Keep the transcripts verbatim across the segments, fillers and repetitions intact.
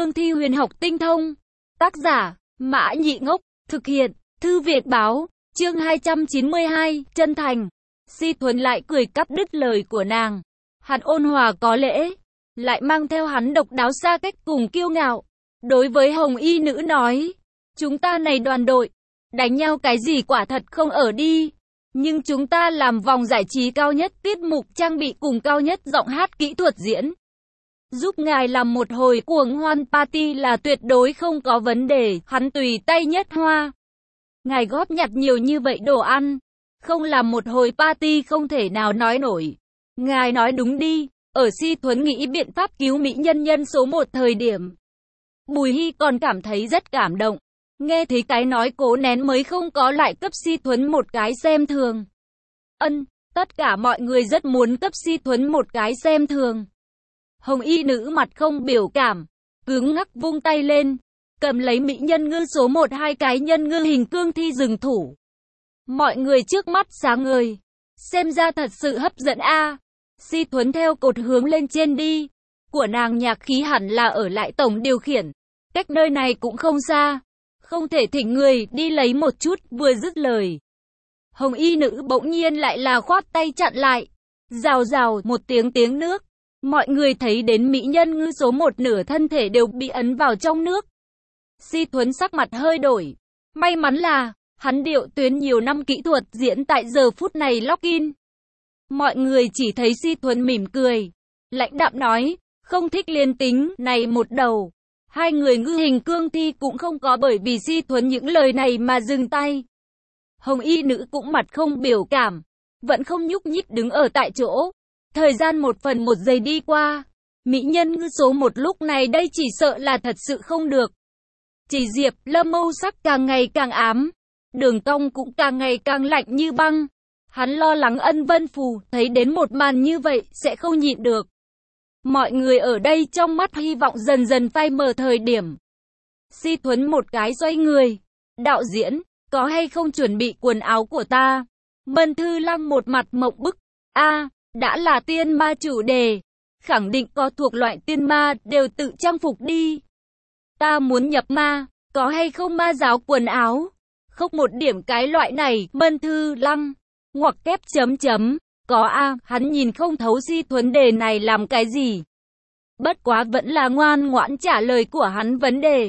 cương thi huyền học tinh thông. Tác giả, Mã Nhị Ngốc, thực hiện, Thư Việt Báo, chương hai trăm chín mươi hai, chân thành. Si Thuấn lại cười cắt đứt lời của nàng. Hắn ôn hòa có lễ, lại mang theo hắn độc đáo xa cách cùng kiêu ngạo. Đối với Hồng Y nữ nói, chúng ta này đoàn đội, đánh nhau cái gì quả thật không ở đi. Nhưng chúng ta làm vòng giải trí cao nhất tiết mục trang bị cùng cao nhất giọng hát kỹ thuật diễn. Giúp ngài làm một hồi cuồng hoan party là tuyệt đối không có vấn đề, hắn tùy tay nhất hoa. Ngài góp nhặt nhiều như vậy đồ ăn, không làm một hồi party không thể nào nói nổi. Ngài nói đúng đi, ở Si Thuấn nghĩ biện pháp cứu mỹ nhân nhân số một thời điểm. Bùi Hy còn cảm thấy rất cảm động. Nghe thấy cái nói cố nén mới không có lại cấp Si Thuấn một cái xem thường. Ân, tất cả mọi người rất muốn cấp Si Thuấn một cái xem thường. Hồng Y nữ mặt không biểu cảm, cứng ngắc vung tay lên, cầm lấy mỹ nhân ngư số một hai cái nhân ngư hình cương thi dừng thủ. Mọi người trước mắt sáng ngời, xem ra thật sự hấp dẫn a. À. Si Thuấn theo cột hướng lên trên đi, của nàng nhạc khí hẳn là ở lại tổng điều khiển, cách nơi này cũng không xa, không thể thỉnh người đi lấy một chút. Vừa dứt lời, Hồng Y nữ bỗng nhiên lại là khoát tay chặn lại, rào rào một tiếng tiếng nước. Mọi người thấy đến mỹ nhân ngư số một nửa thân thể đều bị ấn vào trong nước. Si Thuấn sắc mặt hơi đổi. May mắn là, hắn điệu tuyến nhiều năm kỹ thuật diễn tại giờ phút này lock in. Mọi người chỉ thấy Si Thuấn mỉm cười. Lãnh đạm nói, không thích liên tính, này một đầu. Hai người ngư hình cương thi cũng không có bởi vì Si Thuấn những lời này mà dừng tay. Hồng Y nữ cũng mặt không biểu cảm, vẫn không nhúc nhích đứng ở tại chỗ. Thời gian một phần một giây đi qua, mỹ nhân ngư số một lúc này đây chỉ sợ là thật sự không được. Chỉ Diệp Lâm mâu sắc càng ngày càng ám, đường cong cũng càng ngày càng lạnh như băng. Hắn lo lắng Ân Vân Phù thấy đến một màn như vậy sẽ không nhịn được. Mọi người ở đây trong mắt hy vọng dần dần phai mờ thời điểm. Si Thuấn một cái xoay người, đạo diễn, có hay không chuẩn bị quần áo của ta? Mân Thư Lăng một mặt mộng bức, a đã là tiên ma chủ đề, khẳng định có thuộc loại tiên ma đều tự trang phục đi. Ta muốn nhập ma, có hay không ma giáo quần áo? Không một điểm cái loại này, Mân Thư Lăng, ngoặc kép chấm chấm, có a, hắn nhìn không thấu Si Thuấn đề này làm cái gì. Bất quá vẫn là ngoan ngoãn trả lời của hắn vấn đề.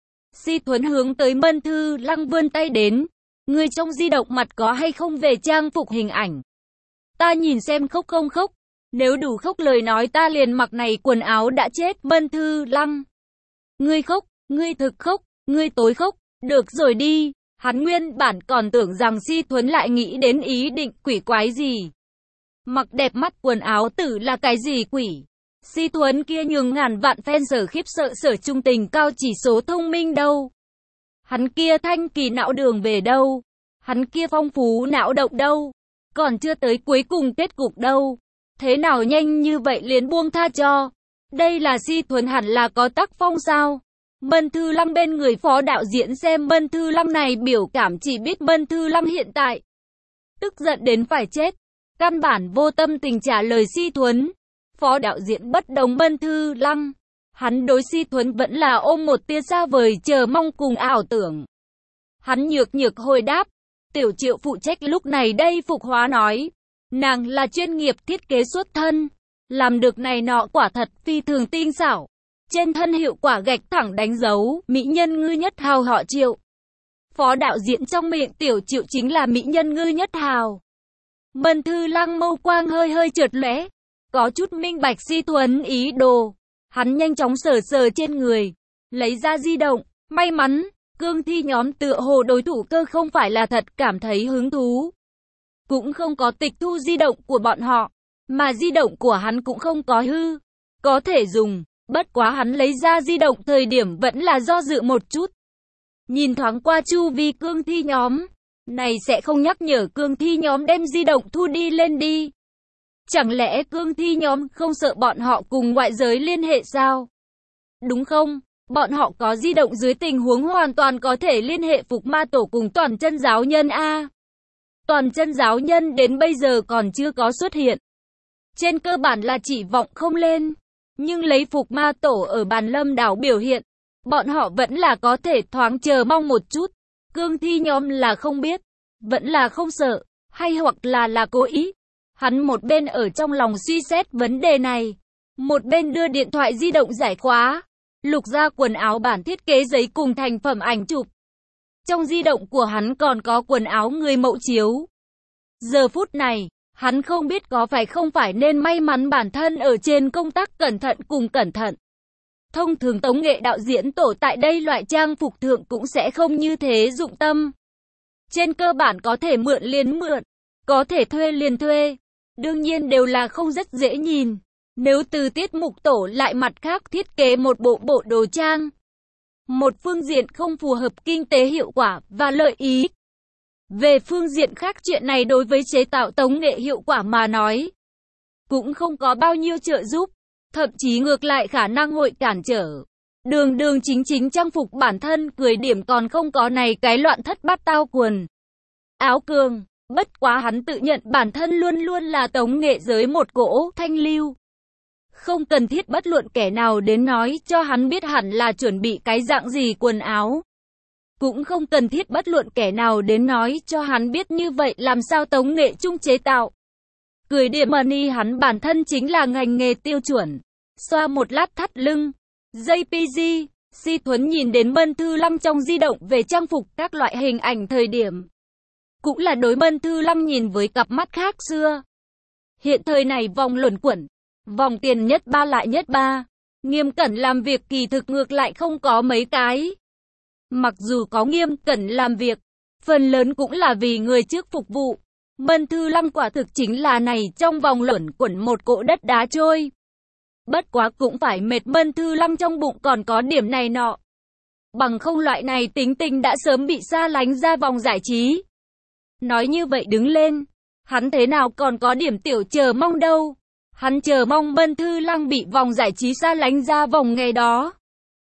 Si Thuấn hướng tới Mân Thư Lăng vươn tay đến, người trong di động mặt có hay không về trang phục hình ảnh? Ta nhìn xem khóc không khóc, nếu đủ khóc lời nói ta liền mặc này quần áo đã chết. Mân Thư Lăng, ngươi khóc, ngươi thực khóc, ngươi tối khóc, được rồi đi. Hắn nguyên bản còn tưởng rằng Si Thuấn lại nghĩ đến ý định quỷ quái gì. Mặc đẹp mắt quần áo tử là cái gì quỷ. Si Thuấn kia nhường ngàn vạn fan sở khiếp sợ sở trung tình cao chỉ số thông minh đâu. Hắn kia thanh kỳ não đường về đâu. Hắn kia phong phú não động đâu. Còn chưa tới cuối cùng kết cục đâu. Thế nào nhanh như vậy liền buông tha cho. Đây là Si Thuấn hẳn là có tác phong sao. Mân Thư Lăng bên người phó đạo diễn xem Mân Thư Lăng này biểu cảm chỉ biết Mân Thư Lăng hiện tại tức giận đến phải chết. Căn bản vô tâm tình trả lời Si Thuấn. Phó đạo diễn bất đồng Mân Thư Lăng. Hắn đối Si Thuấn vẫn là ôm một tia xa vời chờ mong cùng ảo tưởng. Hắn nhược nhược hồi đáp. Tiểu Triệu phụ trách lúc này đây phục hóa nói. Nàng là chuyên nghiệp thiết kế xuất thân. Làm được này nọ quả thật phi thường tinh xảo. Trên thân hiệu quả gạch thẳng đánh dấu, mỹ nhân ngư nhất hào họ Triệu. Phó đạo diễn trong miệng Tiểu Triệu chính là mỹ nhân ngư nhất hào. Mân Thư Lăng mâu quang hơi hơi trượt lóe, có chút minh bạch Si Thuấn ý đồ. Hắn nhanh chóng sờ sờ trên người, lấy ra di động, may mắn, cương thi nhóm tựa hồ đối thủ cơ không phải là thật cảm thấy hứng thú. Cũng không có tịch thu di động của bọn họ, mà di động của hắn cũng không có hư, có thể dùng. Bất quá hắn lấy ra di động thời điểm vẫn là do dự một chút. Nhìn thoáng qua chu vi cương thi nhóm, này sẽ không nhắc nhở cương thi nhóm đem di động thu đi lên đi. Chẳng lẽ cương thi nhóm không sợ bọn họ cùng ngoại giới liên hệ sao? Đúng không? Bọn họ có di động dưới tình huống hoàn toàn có thể liên hệ Phục Ma Tổ cùng Toàn Chân Giáo Nhân a. Toàn Chân Giáo Nhân đến bây giờ còn chưa có xuất hiện. Trên cơ bản là chỉ vọng không lên. Nhưng lấy Phục Ma Tổ ở Bàn Lâm Đảo biểu hiện, bọn họ vẫn là có thể thoáng chờ mong một chút. Cương thi nhóm là không biết, vẫn là không sợ, hay hoặc là là cố ý. Hắn một bên ở trong lòng suy xét vấn đề này, một bên đưa điện thoại di động giải khóa, lục ra quần áo bản thiết kế giấy cùng thành phẩm ảnh chụp. Trong di động của hắn còn có quần áo người mẫu chiếu. Giờ phút này, hắn không biết có phải không phải nên may mắn bản thân ở trên công tác cẩn thận cùng cẩn thận. Thông thường tống nghệ đạo diễn tổ tại đây loại trang phục thượng cũng sẽ không như thế dụng tâm. Trên cơ bản có thể mượn liền mượn, có thể thuê liền thuê. Đương nhiên đều là không rất dễ nhìn. Nếu từ tiết mục tổ lại mặt khác thiết kế một bộ bộ đồ trang, một phương diện không phù hợp kinh tế hiệu quả và lợi ý. Về phương diện khác chuyện này đối với chế tạo tống nghệ hiệu quả mà nói, cũng không có bao nhiêu trợ giúp, thậm chí ngược lại khả năng hội cản trở. Đường đường chính chính trang phục bản thân cười điểm còn không có này cái loạn thất bát tao quần áo cường. Bất quá hắn tự nhận bản thân luôn luôn là tống nghệ giới một cỗ thanh lưu. Không cần thiết bất luận kẻ nào đến nói cho hắn biết hẳn là chuẩn bị cái dạng gì quần áo. Cũng không cần thiết bất luận kẻ nào đến nói cho hắn biết như vậy làm sao tống nghệ chung chế tạo. Cười điểm money hắn bản thân chính là ngành nghề tiêu chuẩn. Xoa một lát thắt lưng. jê pê giê, Si Thuấn nhìn đến Mân Thư Lăng trong di động về trang phục các loại hình ảnh thời điểm. Cũng là đối Mân Thư Lăng nhìn với cặp mắt khác xưa. Hiện thời này vòng luẩn quẩn, vòng tiền nhất ba lại nhất ba. Nghiêm cẩn làm việc kỳ thực ngược lại không có mấy cái. Mặc dù có nghiêm cẩn làm việc, phần lớn cũng là vì người trước phục vụ. Mân Thư Lăng quả thực chính là này trong vòng luẩn quẩn một cỗ đất đá trôi. Bất quá cũng phải mệt Mân Thư Lăng trong bụng còn có điểm này nọ. Bằng không loại này tính tình đã sớm bị xa lánh ra vòng giải trí. Nói như vậy đứng lên, hắn thế nào còn có điểm tiểu chờ mong đâu. Hắn chờ mong Mân Thư Lăng bị vòng giải trí xa lánh ra vòng ngày đó.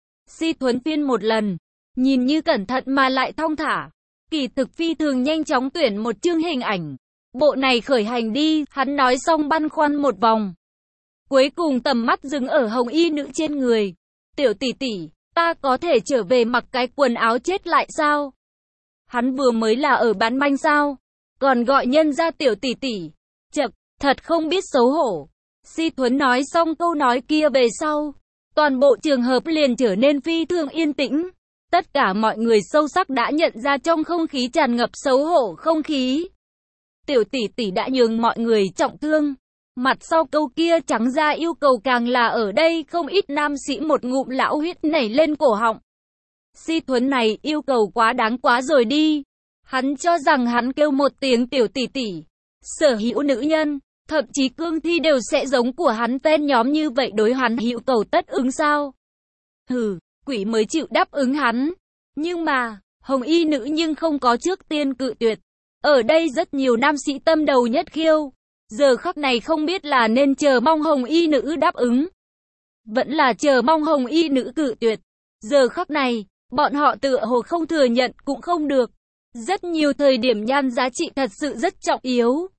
Si Thuấn phiên một lần, nhìn như cẩn thận mà lại thong thả. Kỳ thực phi thường nhanh chóng tuyển một chương hình ảnh. Bộ này khởi hành đi, hắn nói xong băn khoăn một vòng. Cuối cùng tầm mắt dừng ở hồng y nữ trên người. Tiểu tỷ tỷ, ta có thể trở về mặc cái quần áo chết lại sao? Hắn vừa mới là ở bán manh sao? Còn gọi nhân ra tiểu tỷ tỷ. Chậc, thật không biết xấu hổ. Si Thuấn nói xong câu nói kia về sau. Toàn bộ trường hợp liền trở nên phi thường yên tĩnh. Tất cả mọi người sâu sắc đã nhận ra trong không khí tràn ngập xấu hổ không khí. Tiểu tỷ tỷ đã nhường mọi người trọng thương. Mặt sau câu kia trắng ra yêu cầu càng là ở đây không ít nam sĩ một ngụm lão huyết nảy lên cổ họng. Si Thuấn này yêu cầu quá đáng quá rồi đi. Hắn cho rằng hắn kêu một tiếng tiểu tỷ tỷ, sở hữu nữ nhân, thậm chí cương thi đều sẽ giống của hắn fan nhóm như vậy đối hắn hữu cầu tất ứng sao? Hừ, quỷ mới chịu đáp ứng hắn. Nhưng mà, hồng y nữ nhưng không có trước tiên cự tuyệt. Ở đây rất nhiều nam sĩ tâm đầu nhất khiêu. Giờ khắc này không biết là nên chờ mong hồng y nữ đáp ứng, vẫn là chờ mong hồng y nữ cự tuyệt. Giờ khắc này, bọn họ tựa hồ không thừa nhận cũng không được. Rất nhiều thời điểm nhan giá trị thật sự rất trọng yếu.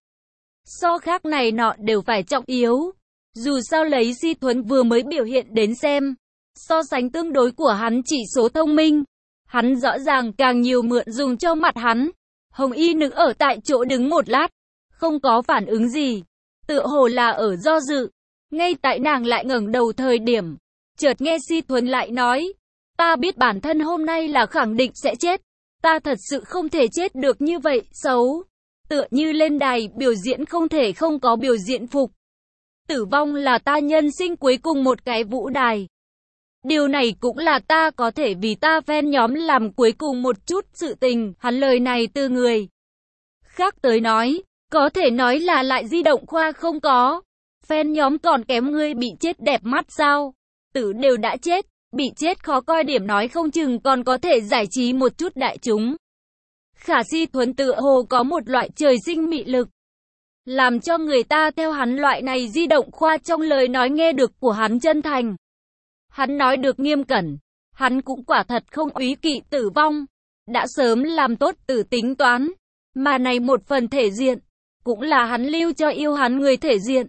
So khác này nọ đều phải trọng yếu. Dù sao lấy Si Thuấn vừa mới biểu hiện đến xem, so sánh tương đối của hắn chỉ số thông minh, hắn rõ ràng càng nhiều mượn dùng cho mặt hắn. Hồng y nữ ở tại chỗ đứng một lát, không có phản ứng gì, tựa hồ là ở do dự. Ngay tại nàng lại ngẩng đầu thời điểm, chợt nghe Si Thuấn lại nói, ta biết bản thân hôm nay là khẳng định sẽ chết, ta thật sự không thể chết được như vậy, xấu. Tựa như lên đài biểu diễn không thể không có biểu diễn phục. Tử vong là ta nhân sinh cuối cùng một cái vũ đài. Điều này cũng là ta có thể vì ta fan nhóm làm cuối cùng một chút sự tình. Hắn lời này từ người khác tới nói, có thể nói là lại di động khoa không có. Fan nhóm còn kém ngươi bị chết đẹp mắt sao? Tử đều đã chết, bị chết khó coi điểm nói không chừng còn có thể giải trí một chút đại chúng. Khả Si Thuấn tựa hồ có một loại trời sinh mị lực, làm cho người ta theo hắn loại này di động khoa trong lời nói nghe được của hắn chân thành. Hắn nói được nghiêm cẩn, hắn cũng quả thật không úy kỵ tử vong, đã sớm làm tốt tử tính toán, mà này một phần thể diện, cũng là hắn lưu cho yêu hắn người thể diện.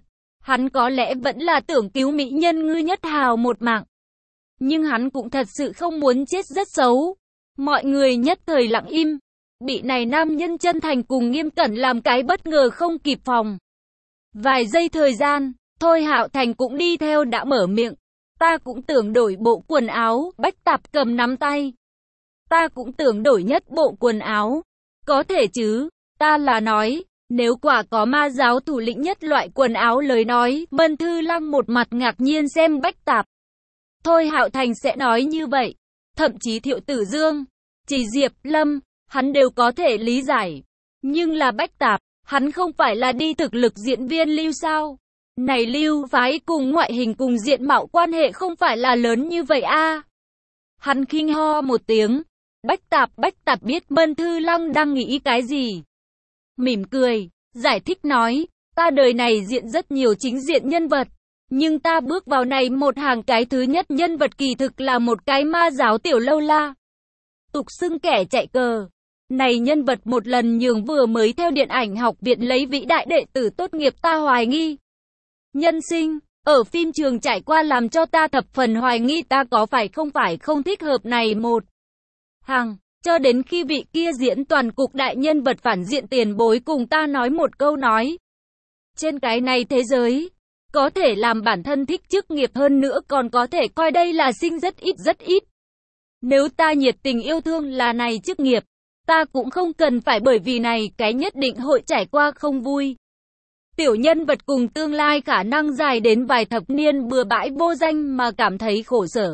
Hắn có lẽ vẫn là tưởng cứu mỹ nhân Ngư Nhất Hào một mạng. Nhưng hắn cũng thật sự không muốn chết rất xấu. Mọi người nhất thời lặng im. Bị này nam nhân chân thành cùng nghiêm cẩn làm cái bất ngờ không kịp phòng. Vài giây thời gian, Thôi Hạo Thành cũng đi theo đã mở miệng. Ta cũng tưởng đổi bộ quần áo, Bách Tạp cầm nắm tay. Ta cũng tưởng đổi nhất bộ quần áo. Có thể chứ, ta là nói, nếu quả có ma giáo thủ lĩnh nhất loại quần áo lời nói, Mân Thư Lăng một mặt ngạc nhiên xem Bách Tạp. Thôi Hạo Thành sẽ nói như vậy. Thậm chí Thiệu Tử Dương, chỉ Diệp Lâm, hắn đều có thể lý giải. Nhưng là Bách Tạp, hắn không phải là đi thực lực diễn viên Lưu sao? Này Lưu phái cùng ngoại hình cùng diện mạo quan hệ không phải là lớn như vậy a à? Hắn khinh ho một tiếng. Bách Tạp, Bách Tạp biết Mân Thư Lăng đang nghĩ cái gì. Mỉm cười, giải thích nói, ta đời này diện rất nhiều chính diện nhân vật. Nhưng ta bước vào này một hàng cái thứ nhất nhân vật kỳ thực là một cái ma giáo tiểu lâu la. Tục xưng kẻ chạy cờ. Này nhân vật một lần nhường vừa mới theo điện ảnh học viện lấy vĩ đại đệ tử tốt nghiệp ta hoài nghi. Nhân sinh, ở phim trường trải qua làm cho ta thập phần hoài nghi ta có phải không phải không thích hợp này một hàng. Cho đến khi vị kia diễn toàn cục đại nhân vật phản diện tiền bối cùng ta nói một câu nói. Trên cái này thế giới, có thể làm bản thân thích chức nghiệp hơn nữa còn có thể coi đây là sinh rất ít rất ít. Nếu ta nhiệt tình yêu thương là này chức nghiệp, ta cũng không cần phải bởi vì này cái nhất định hội trải qua không vui. Tiểu nhân vật cùng tương lai khả năng dài đến vài thập niên bừa bãi vô danh mà cảm thấy khổ sở.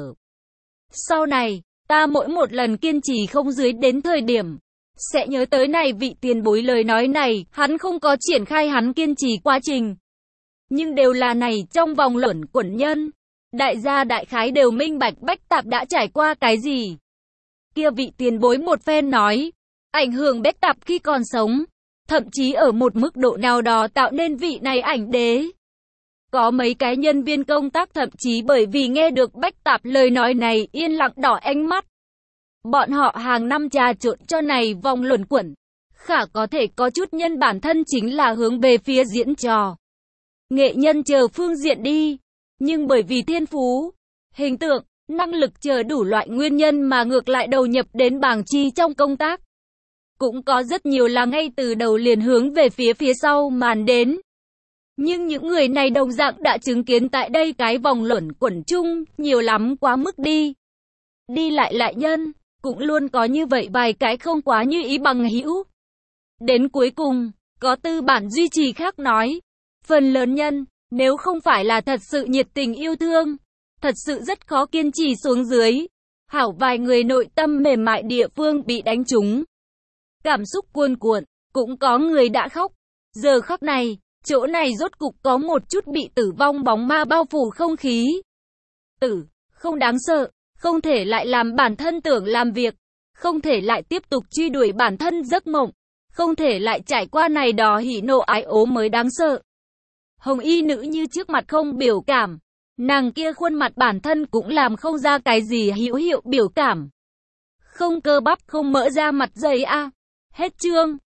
Sau này, ta mỗi một lần kiên trì không dưới đến thời điểm, sẽ nhớ tới này vị tiền bối lời nói này, hắn không có triển khai hắn kiên trì quá trình. Nhưng đều là này trong vòng luẩn quẩn nhân. Đại gia đại khái đều minh bạch Bách Tạp đã trải qua cái gì. Kia vị tiền bối một phen nói, ảnh hưởng Bách Tạp khi còn sống, thậm chí ở một mức độ nào đó tạo nên vị này ảnh đế. Có mấy cái nhân viên công tác thậm chí bởi vì nghe được Bách Tạp lời nói này yên lặng đỏ ánh mắt. Bọn họ hàng năm trà trộn cho này vòng luẩn quẩn. Khả có thể có chút nhân bản thân chính là hướng về phía diễn trò. Nghệ nhân chờ phương diện đi. Nhưng bởi vì thiên phú, hình tượng, năng lực chờ đủ loại nguyên nhân mà ngược lại đầu nhập đến bảng chi trong công tác. Cũng có rất nhiều là ngay từ đầu liền hướng về phía phía sau màn đến. Nhưng những người này đồng dạng đã chứng kiến tại đây cái vòng luẩn quẩn chung, nhiều lắm quá mức đi. Đi lại lại nhân, cũng luôn có như vậy vài cái không quá như ý bằng hữu. Đến cuối cùng, có tư bản duy trì khác nói, phần lớn nhân, nếu không phải là thật sự nhiệt tình yêu thương, thật sự rất khó kiên trì xuống dưới. Hảo vài người nội tâm mềm mại địa phương bị đánh trúng. Cảm xúc cuồn cuộn, cũng có người đã khóc. Giờ khắc này, chỗ này rốt cục có một chút bị tử vong bóng ma bao phủ không khí. Tử, không đáng sợ, không thể lại làm bản thân tưởng làm việc, không thể lại tiếp tục truy đuổi bản thân giấc mộng, không thể lại trải qua này đó hỉ nộ ái ố mới đáng sợ. Hồng y nữ như trước mặt không biểu cảm, nàng kia khuôn mặt bản thân cũng làm không ra cái gì hữu hiệu biểu cảm. Không cơ bắp không mỡ ra mặt dày a. À. Hết chương.